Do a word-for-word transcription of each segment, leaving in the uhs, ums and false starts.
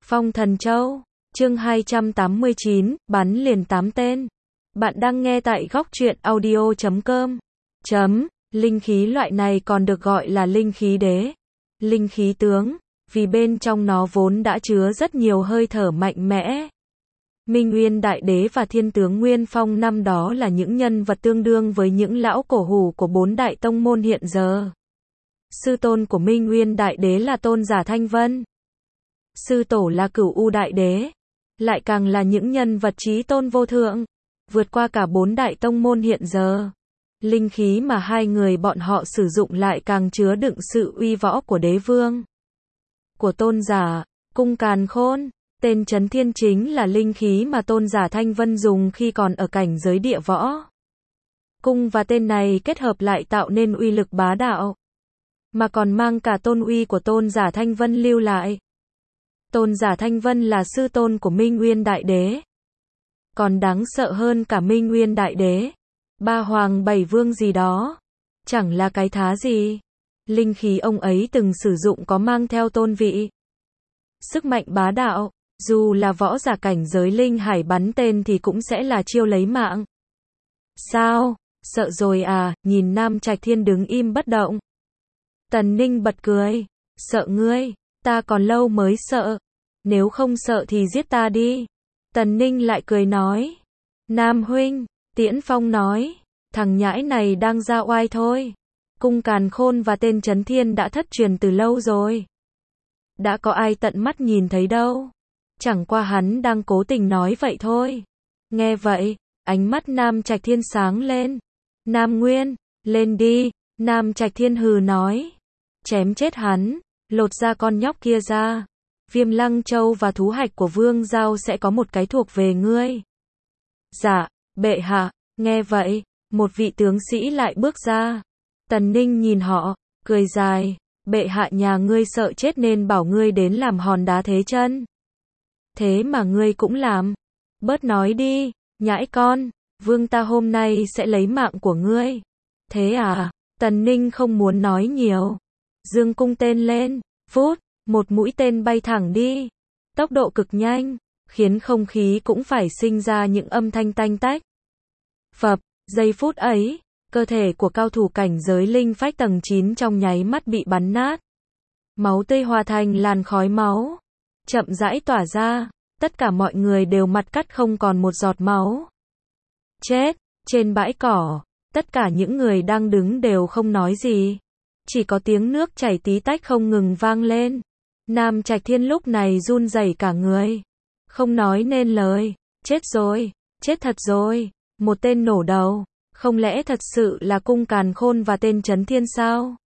Phong Thần Châu, chương hai trăm tám mươi chín, bắn liền tám tên. Bạn đang nghe tại góc truyện audio chấm com. Chấm, linh khí loại này còn được gọi là linh khí đế, linh khí tướng, vì bên trong nó vốn đã chứa rất nhiều hơi thở mạnh mẽ. Minh Nguyên Đại Đế và Thiên Tướng Nguyên Phong năm đó là những nhân vật tương đương với những lão cổ hủ của bốn đại tông môn hiện giờ. Sư tôn của Minh Nguyên Đại Đế là Tôn Giả Thanh Vân. Sư tổ là Cửu U Đại Đế. Lại càng là những nhân vật chí tôn vô thượng, vượt qua cả bốn đại tông môn hiện giờ. Linh khí mà hai người bọn họ sử dụng lại càng chứa đựng sự uy võ của đế vương. Của Tôn Giả, Cung Càn Khôn, tên Chấn Thiên chính là linh khí mà Tôn Giả Thanh Vân dùng khi còn ở cảnh giới địa võ. Cung và tên này kết hợp lại tạo nên uy lực bá đạo, mà còn mang cả tôn uy của Tôn Giả Thanh Vân lưu lại. Tôn Giả Thanh Vân là sư tôn của Minh Nguyên Đại Đế. Còn đáng sợ hơn cả Minh Nguyên Đại Đế, ba hoàng bảy vương gì đó, chẳng là cái thá gì. Linh khí ông ấy từng sử dụng có mang theo tôn vị, sức mạnh bá đạo, dù là võ giả cảnh giới linh hải bắn tên thì cũng sẽ là chiêu lấy mạng. Sao, sợ rồi à? Nhìn Nam Trạch Thiên đứng im bất động, Tần Ninh bật cười, sợ ngươi, ta còn lâu mới sợ, nếu không sợ thì giết ta đi. Tần Ninh lại cười nói, Nam huynh, Tiễn Phong nói, thằng nhãi này đang ra oai thôi. Cung Càn Khôn và tên Chấn Thiên đã thất truyền từ lâu rồi, đã có ai tận mắt nhìn thấy đâu, chẳng qua hắn đang cố tình nói vậy thôi. Nghe vậy, ánh mắt Nam Trạch Thiên sáng lên. Nam Nguyên, lên đi. Nam Trạch Thiên hừ nói, chém chết hắn, lột ra con nhóc kia ra. Viêm Lăng Châu và thú hạch của Vương Giao sẽ có một cái thuộc về ngươi. Dạ, bệ hạ. Nghe vậy, một vị tướng sĩ lại bước ra. Tần Ninh nhìn họ, cười dài, bệ hạ nhà ngươi sợ chết nên bảo ngươi đến làm hòn đá thế chân. Thế mà ngươi cũng làm. Bớt nói đi, nhãi con, vương ta hôm nay sẽ lấy mạng của ngươi. Thế à? Tần Ninh không muốn nói nhiều. Dương cung tên lên, vút, một mũi tên bay thẳng đi. Tốc độ cực nhanh, khiến không khí cũng phải sinh ra những âm thanh tanh tách. Phập, giây phút ấy, cơ thể của cao thủ cảnh giới linh phách tầng chín trong nháy mắt bị bắn nát. Máu tươi hòa thành làn khói máu, chậm rãi tỏa ra, tất cả mọi người đều mặt cắt không còn một giọt máu. Chết, trên bãi cỏ, tất cả những người đang đứng đều không nói gì. Chỉ có tiếng nước chảy tí tách không ngừng vang lên. Nam Trạch Thiên lúc này run rẩy cả người, không nói nên lời. Chết rồi, chết thật rồi, một tên nổ đầu. Không lẽ thật sự là Cung Càn Khôn và tên Chấn Thiên sao?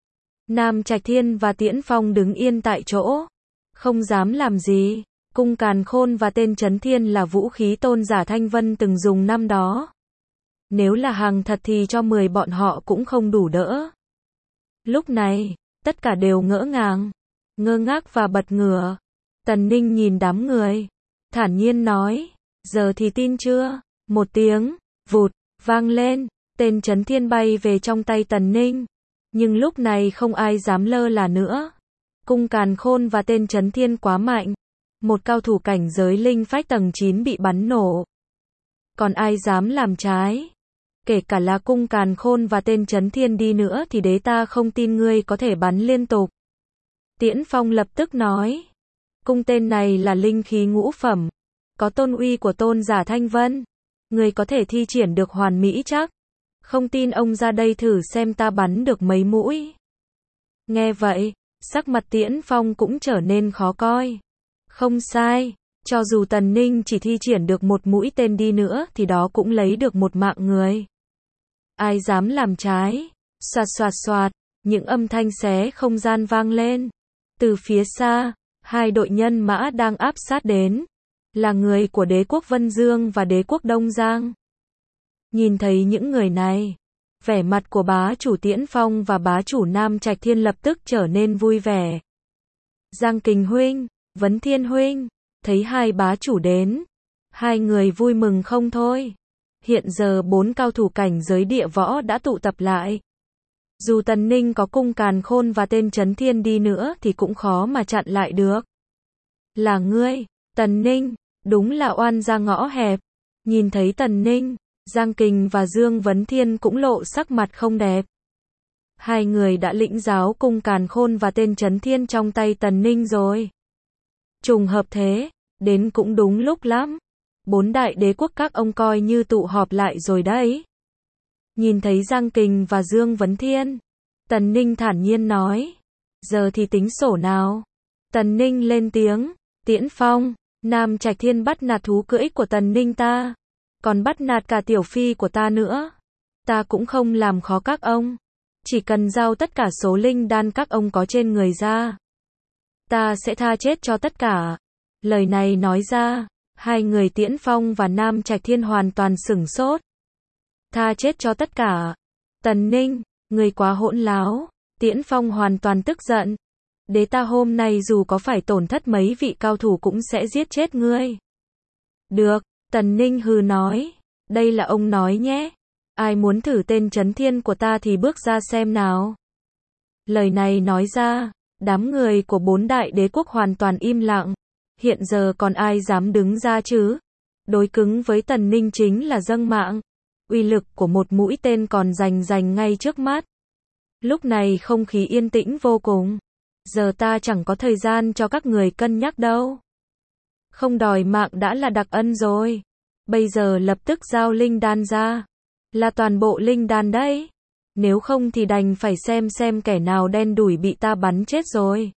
Nam Trạch Thiên và Tiễn Phong đứng yên tại chỗ, không dám làm gì. Cung Càn Khôn và tên Chấn Thiên là vũ khí Tôn Giả Thanh Vân từng dùng năm đó. Nếu là hàng thật thì cho mười bọn họ cũng không đủ đỡ. Lúc này, tất cả đều ngỡ ngàng, ngơ ngác và bật ngửa. Tần Ninh nhìn đám người, thản nhiên nói, giờ thì tin chưa? Một tiếng, vụt, vang lên, tên Chấn Thiên bay về trong tay Tần Ninh. Nhưng lúc này không ai dám lơ là nữa. Cung Càn Khôn và tên Chấn Thiên quá mạnh. Một cao thủ cảnh giới linh phách tầng chín bị bắn nổ. Còn ai dám làm trái? Kể cả là Cung Càn Khôn và tên Chấn Thiên đi nữa thì đế ta không tin ngươi có thể bắn liên tục. Tiễn Phong lập tức nói, cung tên này là linh khí ngũ phẩm, có tôn uy của Tôn Giả Thanh Vân. Người có thể thi triển được hoàn mỹ chắc. Không tin ông ra đây thử xem ta bắn được mấy mũi. Nghe vậy, sắc mặt Tiễn Phong cũng trở nên khó coi. Không sai, cho dù Tần Ninh chỉ thi triển được một mũi tên đi nữa thì đó cũng lấy được một mạng người. Ai dám làm trái? Xoạt xoạt xoạt, những âm thanh xé không gian vang lên. Từ phía xa, hai đội nhân mã đang áp sát đến, là người của đế quốc Vân Dương và đế quốc Đông Giang. Nhìn thấy những người này, vẻ mặt của bá chủ Tiễn Phong và bá chủ Nam Trạch Thiên lập tức trở nên vui vẻ. Giang Kình huynh, Vấn Thiên huynh, thấy hai bá chủ đến, hai người vui mừng không thôi. Hiện giờ bốn cao thủ cảnh giới địa võ đã tụ tập lại. Dù Tần Ninh có Cung Càn Khôn và tên Chấn Thiên đi nữa thì cũng khó mà chặn lại được. Là ngươi, Tần Ninh, đúng là oan ra ngõ hẹp. Nhìn thấy Tần Ninh, Giang Kình và Dương Vấn Thiên cũng lộ sắc mặt không đẹp. Hai người đã lĩnh giáo cung càn khôn và tên Chấn Thiên trong tay Tần Ninh rồi. Trùng hợp thế, đến cũng đúng lúc lắm. Bốn đại đế quốc các ông coi như tụ họp lại rồi đấy. Nhìn thấy Giang Kình và Dương Vấn Thiên, Tần Ninh thản nhiên nói. Giờ thì tính sổ nào? Tần Ninh lên tiếng. Tiễn Phong, Nam Trạch Thiên bắt nạt thú cưỡi của Tần Ninh ta. Còn bắt nạt cả tiểu phi của ta nữa. Ta cũng không làm khó các ông. Chỉ cần giao tất cả số linh đan các ông có trên người ra. Ta sẽ tha chết cho tất cả. Lời này nói ra, hai người Tiễn Phong và Nam Trạch Thiên hoàn toàn sửng sốt. Tha chết cho tất cả. Tần Ninh, người quá hỗn láo. Tiễn Phong hoàn toàn tức giận. Đế ta hôm nay dù có phải tổn thất mấy vị cao thủ cũng sẽ giết chết ngươi. Được, Tần Ninh hừ nói. Đây là ông nói nhé. Ai muốn thử tên Chấn Thiên của ta thì bước ra xem nào. Lời này nói ra, đám người của bốn đại đế quốc hoàn toàn im lặng. Hiện giờ còn ai dám đứng ra chứ? Đối cứng với Tần Ninh chính là dâng mạng. Uy lực của một mũi tên còn rành rành ngay trước mắt. Lúc này không khí yên tĩnh vô cùng. Giờ ta chẳng có thời gian cho các người cân nhắc đâu. Không đòi mạng đã là đặc ân rồi. Bây giờ lập tức giao linh đan ra. Là toàn bộ linh đan đấy. Nếu không thì đành phải xem xem kẻ nào đen đủi bị ta bắn chết rồi.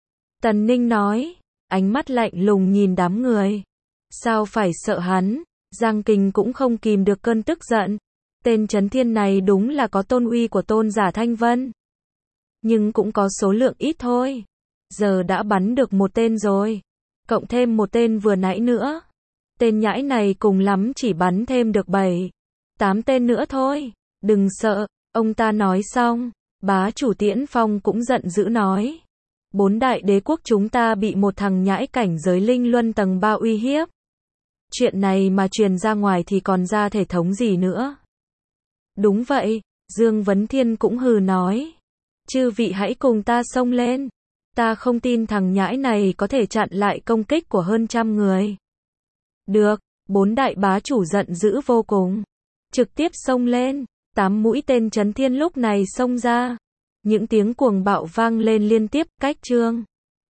Tần Ninh nói, ánh mắt lạnh lùng nhìn đám người. Sao phải sợ hắn? Giang Kình cũng không kìm được cơn tức giận. Tên Chấn Thiên này đúng là có tôn uy của tôn giả Thanh Vân. Nhưng cũng có số lượng ít thôi. Giờ đã bắn được một tên rồi. Cộng thêm một tên vừa nãy nữa. Tên nhãi này cùng lắm chỉ bắn thêm được bảy, tám tên nữa thôi. Đừng sợ, ông ta nói xong. Bá chủ Tiễn Phong cũng giận dữ nói. Bốn đại đế quốc chúng ta bị một thằng nhãi cảnh giới linh luân tầng ba uy hiếp. Chuyện này mà truyền ra ngoài thì còn ra thể thống gì nữa. Đúng vậy, Dương Vấn Thiên cũng hừ nói. Chư vị hãy cùng ta xông lên. Ta không tin thằng nhãi này có thể chặn lại công kích của hơn trăm người. Được, bốn đại bá chủ giận dữ vô cùng. Trực tiếp xông lên, tám mũi tên Chấn Thiên lúc này xông ra. Những tiếng cuồng bạo vang lên liên tiếp, cách chương.